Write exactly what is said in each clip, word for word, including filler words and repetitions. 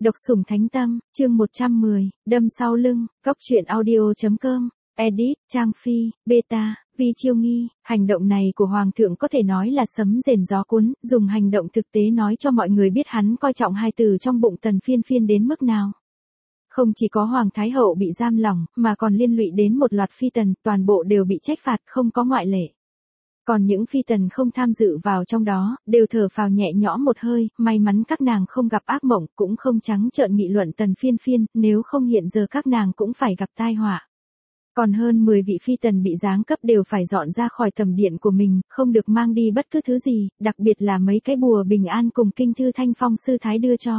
Độc sủng thánh tâm, chương một trăm mười, đâm sau lưng, góc truyện audio.com, edit, Trang Phi, beta, Vi Chiêu Nghi. Hành động này của Hoàng thượng có thể nói là sấm rền gió cuốn, dùng hành động thực tế nói cho mọi người biết hắn coi trọng hai từ trong bụng Tần Phiên Phiên đến mức nào. Không chỉ có Hoàng Thái Hậu bị giam lỏng, mà còn liên lụy đến một loạt phi tần, toàn bộ đều bị trách phạt, không có ngoại lệ. Còn những phi tần không tham dự vào trong đó, đều thở phào nhẹ nhõm một hơi, may mắn các nàng không gặp ác mộng, cũng không trắng trợn nghị luận Tần Phiên Phiên, nếu không hiện giờ các nàng cũng phải gặp tai họa. Còn hơn mười vị phi tần bị giáng cấp đều phải dọn ra khỏi tầm điện của mình, không được mang đi bất cứ thứ gì, đặc biệt là mấy cái bùa bình an cùng kinh thư Thanh Phong sư thái đưa cho.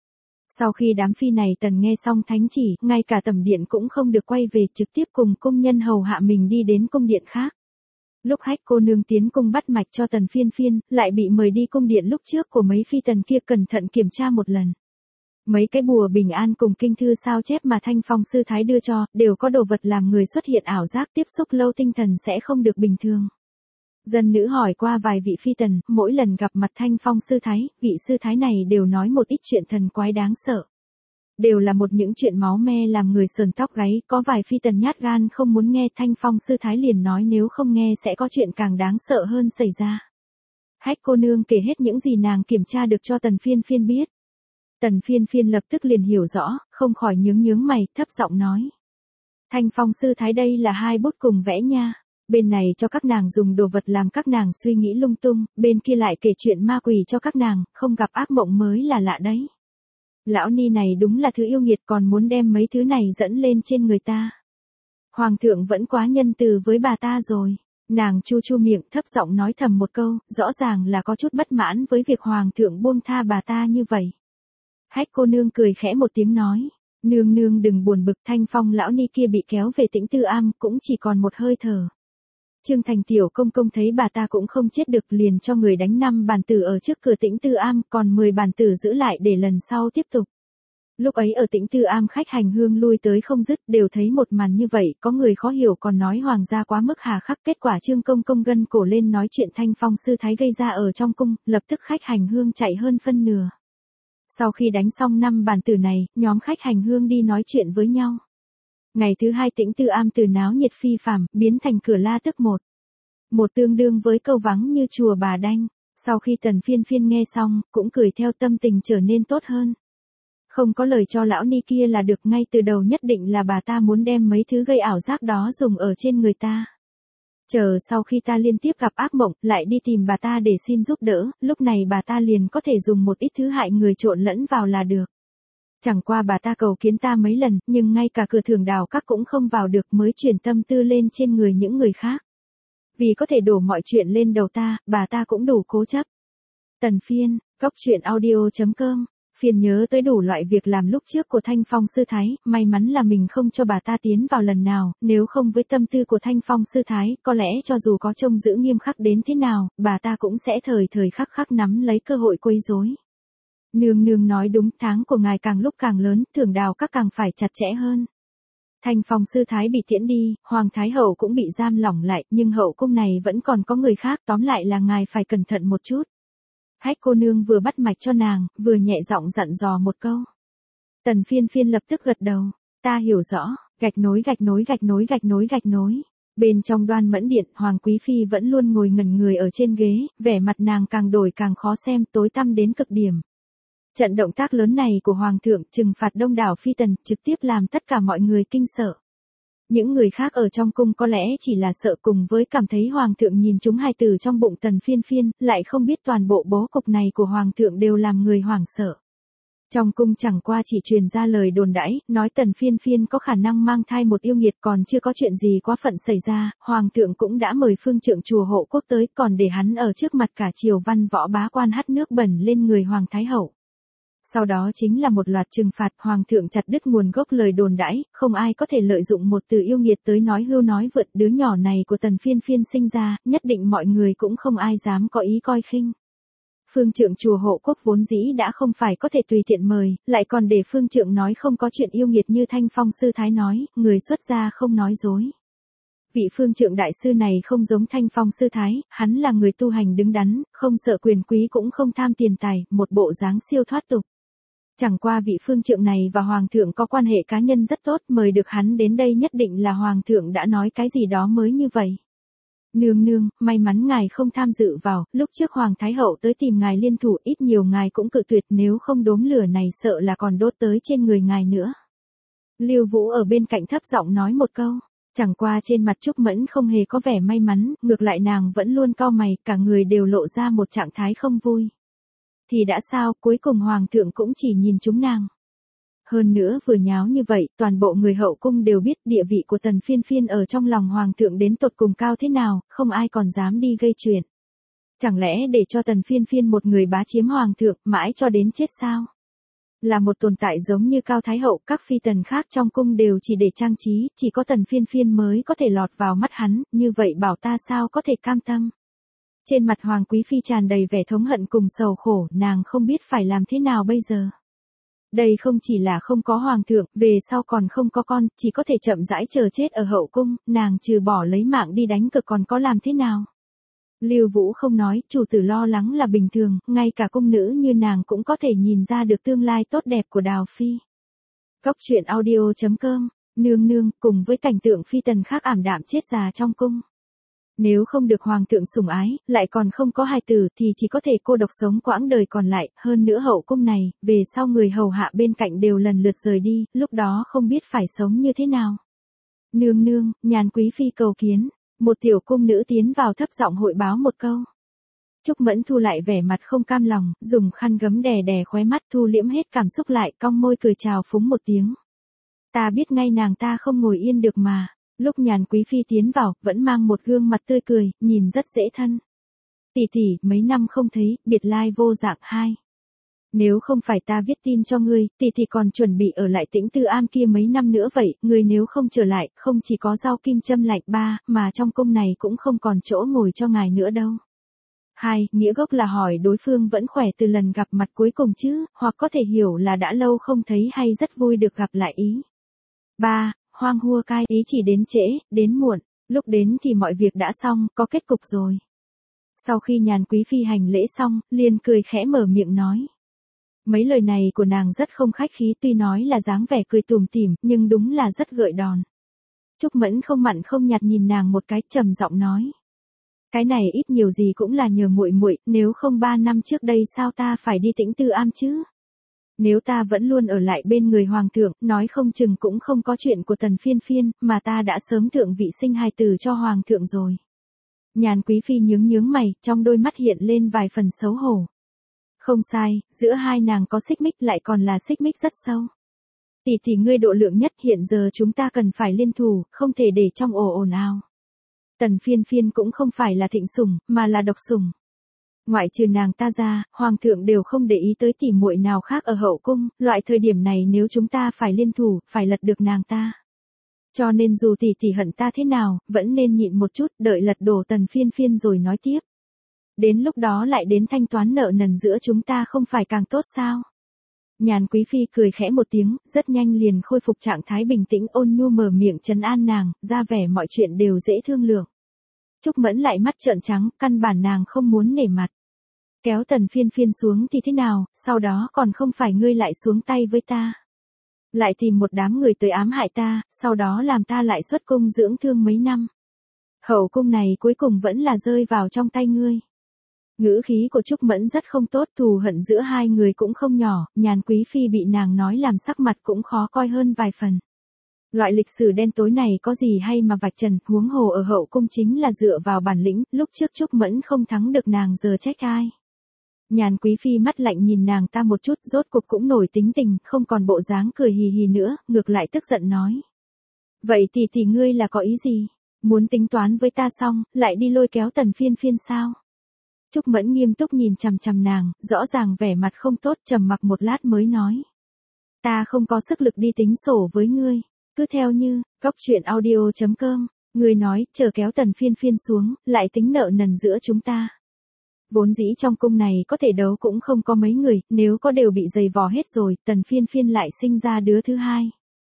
Sau khi đám phi này tần nghe xong thánh chỉ, ngay cả tầm điện cũng không được quay về, trực tiếp cùng cung nhân hầu hạ mình đi đến cung điện khác. Lúc Hách cô nương tiến cung bắt mạch cho Tần Phiên Phiên, lại bị mời đi cung điện lúc trước của mấy phi tần kia cẩn thận kiểm tra một lần. Mấy cái bùa bình an cùng kinh thư sao chép mà Thanh Phong sư thái đưa cho, đều có đồ vật làm người xuất hiện ảo giác, tiếp xúc lâu tinh thần sẽ không được bình thường. Dân nữ hỏi qua vài vị phi tần, mỗi lần gặp mặt Thanh Phong sư thái, vị sư thái này đều nói một ít chuyện thần quái đáng sợ. Đều là một những chuyện máu me làm người sờn tóc gáy, có vài phi tần nhát gan không muốn nghe, Thanh Phong sư thái liền nói nếu không nghe sẽ có chuyện càng đáng sợ hơn xảy ra. Hách cô nương kể hết những gì nàng kiểm tra được cho Tần Phiên Phiên biết. Tần Phiên Phiên lập tức liền hiểu rõ, không khỏi nhướng nhướng mày, thấp giọng nói. Thanh Phong sư thái đây là hai bút cùng vẽ nha. Bên này cho các nàng dùng đồ vật làm các nàng suy nghĩ lung tung, bên kia lại kể chuyện ma quỷ cho các nàng, không gặp ác mộng mới là lạ đấy. Lão ni này đúng là thứ yêu nghiệt, còn muốn đem mấy thứ này dẫn lên trên người ta. Hoàng thượng vẫn quá nhân từ với bà ta rồi. Nàng chu chu miệng thấp giọng nói thầm một câu, rõ ràng là có chút bất mãn với việc Hoàng thượng buông tha bà ta như vậy. Hách cô nương cười khẽ một tiếng nói, nương nương đừng buồn bực, Thanh Phong lão ni kia bị kéo về Tĩnh Tư Am, cũng chỉ còn một hơi thở. Trương Thành tiểu công công thấy bà ta cũng không chết được, liền cho người đánh năm bàn tử ở trước cửa Tĩnh Tư Am, còn mười bàn tử giữ lại để lần sau tiếp tục. Lúc ấy ở Tĩnh Tư Am khách hành hương lui tới không dứt, đều thấy một màn như vậy, có người khó hiểu còn nói hoàng gia quá mức hà khắc, kết quả Trương công công gân cổ lên nói chuyện Thanh Phong sư thái gây ra ở trong cung, lập tức khách hành hương chạy hơn phân nửa. Sau khi đánh xong năm bàn tử này, nhóm khách hành hương đi nói chuyện với nhau. Ngày thứ hai Tĩnh Tư Am từ náo nhiệt phi phàm, biến thành cửa la tức một. Một tương đương với câu vắng như chùa Bà Đanh. Sau khi Tần Phiên Phiên nghe xong, cũng cười theo, tâm tình trở nên tốt hơn. Không có lời cho lão ni kia là được, ngay từ đầu nhất định là bà ta muốn đem mấy thứ gây ảo giác đó dùng ở trên người ta. Chờ sau khi ta liên tiếp gặp ác mộng, lại đi tìm bà ta để xin giúp đỡ, lúc này bà ta liền có thể dùng một ít thứ hại người trộn lẫn vào là được. Chẳng qua bà ta cầu kiến ta mấy lần, nhưng ngay cả cửa Thường Đào Các cũng không vào được, mới chuyển tâm tư lên trên người những người khác. Vì có thể đổ mọi chuyện lên đầu ta, bà ta cũng đủ cố chấp. Tần Phiên, góc truyện audio.com, Phiên nhớ tới đủ loại việc làm lúc trước của Thanh Phong sư thái, may mắn là mình không cho bà ta tiến vào lần nào, nếu không với tâm tư của Thanh Phong sư thái, có lẽ cho dù có trông giữ nghiêm khắc đến thế nào, bà ta cũng sẽ thời thời khắc khắc nắm lấy cơ hội quấy rối. Nương nương nói đúng, tháng của ngài càng lúc càng lớn, Thường Đào Các càng phải chặt chẽ hơn. Thanh Phong sư thái bị tiễn đi, Hoàng Thái Hậu cũng bị giam lỏng lại, nhưng hậu cung này vẫn còn có người khác, tóm lại là ngài phải cẩn thận một chút. Hách cô nương vừa bắt mạch cho nàng, vừa nhẹ giọng dặn dò một câu. Tần Phiên Phiên lập tức gật đầu, ta hiểu rõ, gạch nối gạch nối gạch nối gạch nối gạch nối. Bên trong Đoan Mẫn Điện, Hoàng Quý Phi vẫn luôn ngồi ngẩn người ở trên ghế, vẻ mặt nàng càng đổi càng khó xem, tối tăm đến cực điểm. Trận động tác lớn này của Hoàng thượng trừng phạt đông đảo phi tần, trực tiếp làm tất cả mọi người kinh sợ. Những người khác ở trong cung có lẽ chỉ là sợ, cùng với cảm thấy Hoàng thượng nhìn chúng hài tử trong bụng Tần Phiên Phiên, lại không biết toàn bộ bố cục này của Hoàng thượng đều làm người hoảng sợ. Trong cung chẳng qua chỉ truyền ra lời đồn đãi, nói Tần Phiên Phiên có khả năng mang thai một yêu nghiệt, còn chưa có chuyện gì quá phận xảy ra, Hoàng thượng cũng đã mời phương trượng chùa Hộ Quốc tới, còn để hắn ở trước mặt cả triều văn võ bá quan hắt nước bẩn lên người Hoàng Thái Hậu. Sau đó chính là một loạt trừng phạt, Hoàng thượng chặt đứt nguồn gốc lời đồn đãi, không ai có thể lợi dụng một từ yêu nghiệt tới nói hưu nói vượt, đứa nhỏ này của Tần Phiên Phiên sinh ra, nhất định mọi người cũng không ai dám có ý coi khinh. Phương trượng chùa Hộ Quốc vốn dĩ đã không phải có thể tùy tiện mời, lại còn để phương trượng nói không có chuyện yêu nghiệt như Thanh Phong sư thái nói, người xuất gia không nói dối. Vị phương trượng đại sư này không giống Thanh Phong sư thái, hắn là người tu hành đứng đắn, không sợ quyền quý cũng không tham tiền tài, một bộ dáng siêu thoát tục. Chẳng qua vị phương trượng này và hoàng thượng có quan hệ cá nhân rất tốt, mời được hắn đến đây nhất định là hoàng thượng đã nói cái gì đó mới như vậy. Nương nương, may mắn ngài không tham dự vào, lúc trước hoàng thái hậu tới tìm ngài liên thủ, ít nhiều ngài cũng cự tuyệt, nếu không đốm lửa này sợ là còn đốt tới trên người ngài nữa. Lưu Vũ ở bên cạnh thấp giọng nói một câu, chẳng qua trên mặt Trúc Mẫn không hề có vẻ may mắn, ngược lại nàng vẫn luôn cau mày, cả người đều lộ ra một trạng thái không vui. Thì đã sao, cuối cùng hoàng thượng cũng chỉ nhìn chúng nàng. Hơn nữa vừa nháo như vậy, toàn bộ người hậu cung đều biết địa vị của Tần Phiên Phiên ở trong lòng hoàng thượng đến tột cùng cao thế nào, không ai còn dám đi gây chuyện. Chẳng lẽ để cho Tần Phiên Phiên một người bá chiếm hoàng thượng, mãi cho đến chết sao? Là một tồn tại giống như Cao Thái Hậu, các phi tần khác trong cung đều chỉ để trang trí, chỉ có Tần Phiên Phiên mới có thể lọt vào mắt hắn, như vậy bảo ta sao có thể cam tâm. Trên mặt Hoàng Quý Phi tràn đầy vẻ thống hận cùng sầu khổ, nàng không biết phải làm thế nào bây giờ. Đây không chỉ là không có hoàng thượng, về sau còn không có con, chỉ có thể chậm rãi chờ chết ở hậu cung, nàng trừ bỏ lấy mạng đi đánh cược còn có làm thế nào. Lưu Vũ không nói, chủ tử lo lắng là bình thường, ngay cả cung nữ như nàng cũng có thể nhìn ra được tương lai tốt đẹp của Đào Phi. Cốc truyện audio chấm com, nương nương, cùng với cảnh tượng phi tần khác ảm đạm chết già trong cung. Nếu không được hoàng thượng sủng ái, lại còn không có hài tử thì chỉ có thể cô độc sống quãng đời còn lại, hơn nữa hậu cung này, về sau người hầu hạ bên cạnh đều lần lượt rời đi, lúc đó không biết phải sống như thế nào. Nương nương, Nhàn Quý Phi cầu kiến, một tiểu cung nữ tiến vào thấp giọng hội báo một câu. Trúc Mẫn thu lại vẻ mặt không cam lòng, dùng khăn gấm đè đè khóe mắt thu liễm hết cảm xúc lại, cong môi cười chào phúng một tiếng. Ta biết ngay nàng ta không ngồi yên được mà. Lúc Nhàn Quý Phi tiến vào, vẫn mang một gương mặt tươi cười, nhìn rất dễ thân. Tỷ tỷ, mấy năm không thấy, biệt lai vô dạng hai. Nếu không phải ta viết tin cho ngươi, tỷ tỷ còn chuẩn bị ở lại Tĩnh Tư Am kia mấy năm nữa vậy, ngươi nếu không trở lại, không chỉ có rau kim châm lạnh ba, mà trong cung này cũng không còn chỗ ngồi cho ngài nữa đâu. Hai, nghĩa gốc là hỏi đối phương vẫn khỏe từ lần gặp mặt cuối cùng chứ, hoặc có thể hiểu là đã lâu không thấy hay rất vui được gặp lại ý. Ba, hoang hua cai, ý chỉ đến trễ, đến muộn, lúc đến thì mọi việc đã xong, có kết cục rồi. Sau khi Nhàn Quý Phi hành lễ xong, liền cười khẽ mở miệng nói. Mấy lời này của nàng rất không khách khí, tuy nói là dáng vẻ cười tủm tỉm, nhưng đúng là rất gợi đòn. Trúc Mẫn không mặn không nhạt nhìn nàng một cái, trầm giọng nói. Cái này ít nhiều gì cũng là nhờ muội muội, nếu không ba năm trước đây sao ta phải đi Tĩnh Tư Am chứ? Nếu ta vẫn luôn ở lại bên người hoàng thượng, nói không chừng cũng không có chuyện của Tần Phiên Phiên, mà ta đã sớm thượng vị sinh hài tử cho hoàng thượng rồi. Nhàn Quý Phi nhướng nhướng mày, trong đôi mắt hiện lên vài phần xấu hổ. Không sai, giữa hai nàng có xích mích, lại còn là xích mích rất sâu. Tỷ tỷ ngươi độ lượng nhất, hiện giờ chúng ta cần phải liên thủ, không thể để trong ồ ồn ào. Tần Phiên Phiên cũng không phải là thịnh sủng, mà là độc sủng. Ngoại trừ nàng ta ra, hoàng thượng đều không để ý tới tỷ muội nào khác ở hậu cung, loại thời điểm này nếu chúng ta phải liên thủ, phải lật được nàng ta. Cho nên dù tỷ tỷ hận ta thế nào, vẫn nên nhịn một chút, đợi lật đổ Tần Phiên Phiên rồi nói tiếp. Đến lúc đó lại đến thanh toán nợ nần giữa chúng ta không phải càng tốt sao? Nhàn Quý Phi cười khẽ một tiếng, rất nhanh liền khôi phục trạng thái bình tĩnh, ôn nhu mở miệng trấn an nàng, ra vẻ mọi chuyện đều dễ thương lượng. Trúc Mẫn lại mắt trợn trắng, căn bản nàng không muốn nể mặt. Kéo Tần Phiên Phiên xuống thì thế nào, sau đó còn không phải ngươi lại xuống tay với ta. Lại tìm một đám người tới ám hại ta, sau đó làm ta lại xuất cung dưỡng thương mấy năm. Hậu cung này cuối cùng vẫn là rơi vào trong tay ngươi. Ngữ khí của Trúc Mẫn rất không tốt, thù hận giữa hai người cũng không nhỏ, Nhàn Quý Phi bị nàng nói làm sắc mặt cũng khó coi hơn vài phần. Loại lịch sử đen tối này có gì hay mà vạch trần, huống hồ ở hậu cung chính là dựa vào bản lĩnh, lúc trước Trúc Mẫn không thắng được nàng giờ trách ai. Nhàn Quý Phi mắt lạnh nhìn nàng ta một chút, rốt cuộc cũng nổi tính tình, không còn bộ dáng cười hì hì nữa, ngược lại tức giận nói. Vậy thì tỷ ngươi là có ý gì? Muốn tính toán với ta xong, lại đi lôi kéo Tần Phiên Phiên sao? Trúc Mẫn nghiêm túc nhìn chằm chằm nàng, rõ ràng vẻ mặt không tốt, trầm mặc một lát mới nói. Ta không có sức lực đi tính sổ với ngươi, cứ theo như, cốc truyện audio chấm com, ngươi nói, chờ kéo Tần Phiên Phiên xuống, lại tính nợ nần giữa chúng ta. Vốn dĩ trong cung này có thể đấu cũng không có mấy người, nếu có đều bị dày vò hết rồi, Tần Phiên Phiên lại sinh ra đứa thứ hai.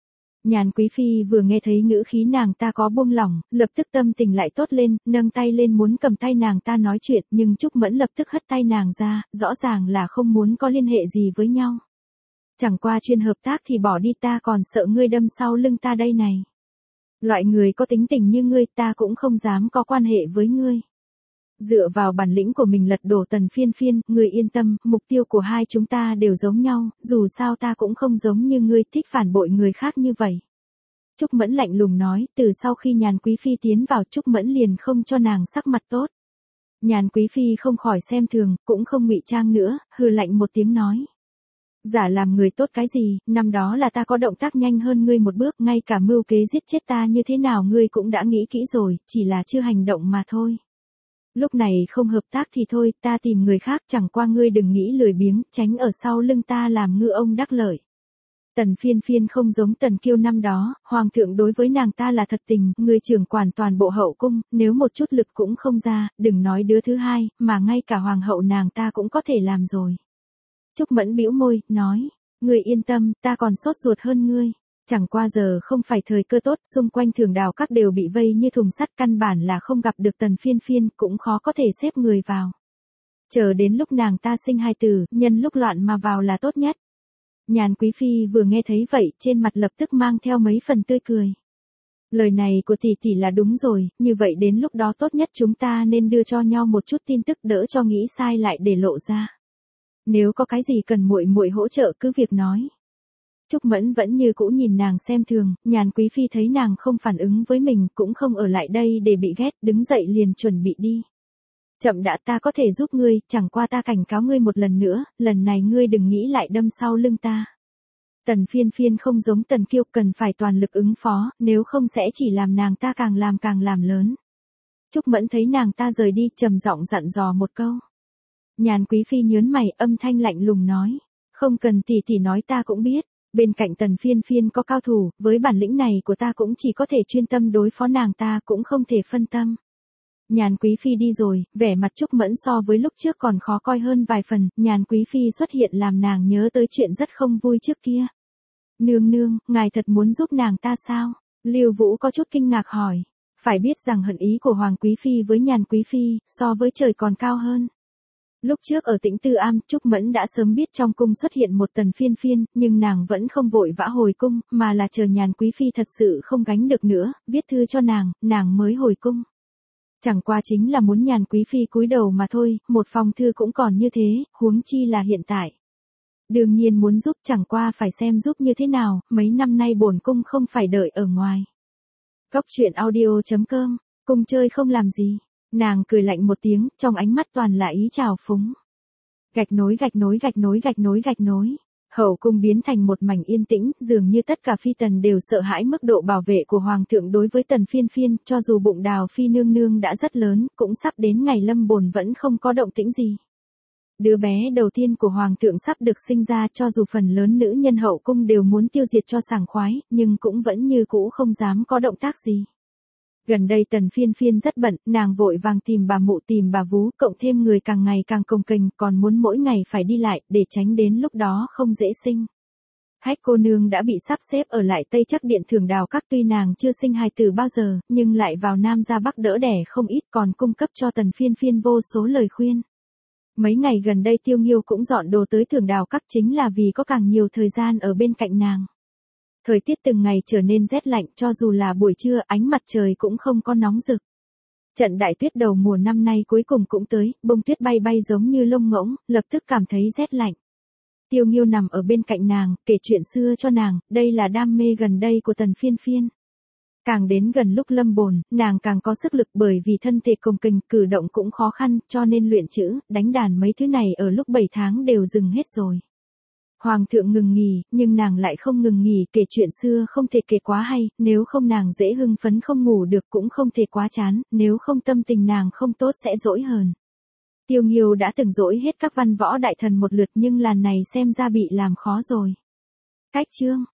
Nhàn Quý Phi vừa nghe thấy ngữ khí nàng ta có buông lỏng, lập tức tâm tình lại tốt lên, nâng tay lên muốn cầm tay nàng ta nói chuyện, nhưng Trúc Mẫn lập tức hất tay nàng ra, rõ ràng là không muốn có liên hệ gì với nhau. Chẳng qua chuyên hợp tác thì bỏ đi, ta còn sợ ngươi đâm sau lưng ta đây này. Loại người có tính tình như ngươi ta cũng không dám có quan hệ với ngươi. Dựa vào bản lĩnh của mình lật đổ Tần Phiên Phiên, ngươi yên tâm, mục tiêu của hai chúng ta đều giống nhau, dù sao ta cũng không giống như ngươi thích phản bội người khác như vậy. Trúc Mẫn lạnh lùng nói, từ sau khi Nhàn Quý Phi tiến vào Trúc Mẫn liền không cho nàng sắc mặt tốt. Nhàn Quý Phi không khỏi xem thường, cũng không ngụy trang nữa, hừ lạnh một tiếng nói. Giả làm người tốt cái gì, năm đó là ta có động tác nhanh hơn ngươi một bước, ngay cả mưu kế giết chết ta như thế nào ngươi cũng đã nghĩ kỹ rồi, chỉ là chưa hành động mà thôi. Lúc này không hợp tác thì thôi, ta tìm người khác, chẳng qua ngươi đừng nghĩ lười biếng, tránh ở sau lưng ta làm ngư ông đắc lợi. Tần Phiên Phiên không giống Tần Kiêu năm đó, hoàng thượng đối với nàng ta là thật tình, người trưởng quản toàn bộ hậu cung, nếu một chút lực cũng không ra, đừng nói đứa thứ hai, mà ngay cả hoàng hậu nàng ta cũng có thể làm rồi. Trúc Mẫn bĩu môi, nói, ngươi yên tâm, ta còn sốt ruột hơn ngươi. Chẳng qua giờ không phải thời cơ tốt, xung quanh Thường Đào các đều bị vây như thùng sắt, căn bản là không gặp được Tần Phiên Phiên, cũng khó có thể xếp người vào. Chờ đến lúc nàng ta sinh hai tử, nhân lúc loạn mà vào là tốt nhất. Nhàn Quý Phi vừa nghe thấy vậy, trên mặt lập tức mang theo mấy phần tươi cười. Lời này của tỷ tỷ là đúng rồi, như vậy đến lúc đó tốt nhất chúng ta nên đưa cho nhau một chút tin tức đỡ cho nghĩ sai lại để lộ ra. Nếu có cái gì cần muội muội hỗ trợ cứ việc nói. Trúc Mẫn vẫn như cũ nhìn nàng xem thường, Nhàn Quý Phi thấy nàng không phản ứng với mình cũng không ở lại đây để bị ghét, đứng dậy liền chuẩn bị đi. Chậm đã, ta có thể giúp ngươi, chẳng qua ta cảnh cáo ngươi một lần nữa, lần này ngươi đừng nghĩ lại đâm sau lưng ta. Tần Phiên Phiên không giống Tần Kiêu, cần phải toàn lực ứng phó, nếu không sẽ chỉ làm nàng ta càng làm càng làm lớn. Trúc Mẫn thấy nàng ta rời đi, trầm giọng dặn dò một câu. Nhàn Quý Phi nhớn mày, âm thanh lạnh lùng nói, không cần tỷ tỷ nói ta cũng biết, bên cạnh Tần Phiên Phiên có cao thủ, với bản lĩnh này của ta cũng chỉ có thể chuyên tâm đối phó nàng ta, cũng không thể phân tâm. Nhàn Quý Phi đi rồi, vẻ mặt Trúc Mẫn so với lúc trước còn khó coi hơn vài phần, Nhàn Quý Phi xuất hiện làm nàng nhớ tới chuyện rất không vui trước kia. Nương nương, ngài thật muốn giúp nàng ta sao? Lưu Vũ có chút kinh ngạc hỏi, phải biết rằng hận ý của Hoàng Quý Phi với Nhàn Quý Phi, so với trời còn cao hơn. Lúc trước ở Tĩnh Tư Am, Trúc Mẫn đã sớm biết trong cung xuất hiện một Tần Phiên Phiên, nhưng nàng vẫn không vội vã hồi cung, mà là chờ Nhàn Quý Phi thật sự không gánh được nữa, viết thư cho nàng, nàng mới hồi cung. Chẳng qua chính là muốn Nhàn Quý Phi cúi đầu mà thôi, một phong thư cũng còn như thế, huống chi là hiện tại. Đương nhiên muốn giúp, chẳng qua phải xem giúp như thế nào, mấy năm nay bổn cung không phải đợi ở ngoài. Cóc truyện audio chấm com, cung chơi không làm gì. Nàng cười lạnh một tiếng, trong ánh mắt toàn là ý trào phúng. Gạch nối gạch nối gạch nối gạch nối gạch nối. Hậu cung biến thành một mảnh yên tĩnh, dường như tất cả phi tần đều sợ hãi mức độ bảo vệ của hoàng thượng đối với Tần Phiên Phiên, cho dù bụng Đào Phi nương nương đã rất lớn, cũng sắp đến ngày lâm bồn vẫn không có động tĩnh gì. Đứa bé đầu tiên của hoàng thượng sắp được sinh ra, cho dù phần lớn nữ nhân hậu cung đều muốn tiêu diệt cho sảng khoái, nhưng cũng vẫn như cũ không dám có động tác gì. Gần đây Tần Phiên Phiên rất bận, nàng vội vàng tìm bà mụ tìm bà vú, cộng thêm người càng ngày càng cồng kềnh, còn muốn mỗi ngày phải đi lại, để tránh đến lúc đó không dễ sinh. Hách cô nương đã bị sắp xếp ở lại Tây Chắc Điện Thường Đào Các, tuy nàng chưa sinh hài tử bao giờ, nhưng lại vào Nam ra Bắc đỡ đẻ không ít, còn cung cấp cho Tần Phiên Phiên vô số lời khuyên. Mấy ngày gần đây Tiêu Nghiêu cũng dọn đồ tới Thường Đào Các chính là vì có càng nhiều thời gian ở bên cạnh nàng. Thời tiết từng ngày trở nên rét lạnh, cho dù là buổi trưa ánh mặt trời cũng không có nóng rực. Trận đại tuyết đầu mùa năm nay cuối cùng cũng tới, bông tuyết bay bay giống như lông ngỗng, lập tức cảm thấy rét lạnh. Tiêu Nghiêu nằm ở bên cạnh nàng, kể chuyện xưa cho nàng, đây là đam mê gần đây của Tần Phiên Phiên. Càng đến gần lúc lâm bồn, nàng càng có sức lực bởi vì thân thể cồng kềnh, cử động cũng khó khăn, cho nên luyện chữ, đánh đàn mấy thứ này ở lúc bảy tháng đều dừng hết rồi. Hoàng thượng ngừng nghỉ, nhưng nàng lại không ngừng nghỉ, kể chuyện xưa không thể kể quá hay, nếu không nàng dễ hưng phấn không ngủ được, cũng không thể quá chán, nếu không tâm tình nàng không tốt sẽ dỗi hờn. Tiêu Nghiêu đã từng dỗi hết các văn võ đại thần một lượt, nhưng lần này xem ra bị làm khó rồi. Cách chương